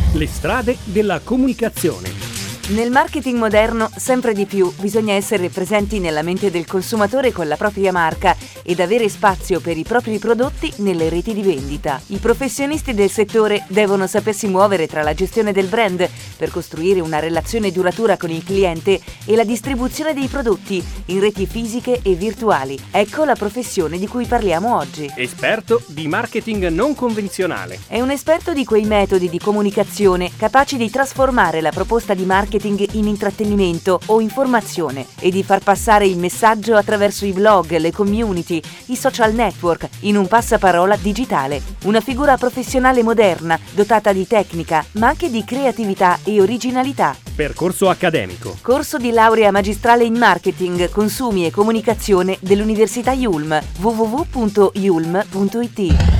Le strade della comunicazione. Nel marketing moderno, sempre di più, bisogna essere presenti nella mente del consumatore con la propria marca ed avere spazio per i propri prodotti nelle reti di vendita. I professionisti del settore devono sapersi muovere tra la gestione del brand per costruire una relazione duratura con il cliente e la distribuzione dei prodotti in reti fisiche e virtuali. Ecco la professione di cui parliamo oggi. Esperto di marketing non convenzionale. È un esperto di quei metodi di comunicazione capaci di trasformare la proposta di marketing in intrattenimento o informazione e di far passare il messaggio attraverso i blog, le community, i social network in un passaparola digitale. Una figura professionale moderna, dotata di tecnica, ma anche di creatività e originalità. Percorso accademico. Corso di laurea magistrale in marketing, consumi e comunicazione dell'Università Yulm. www.yulm.it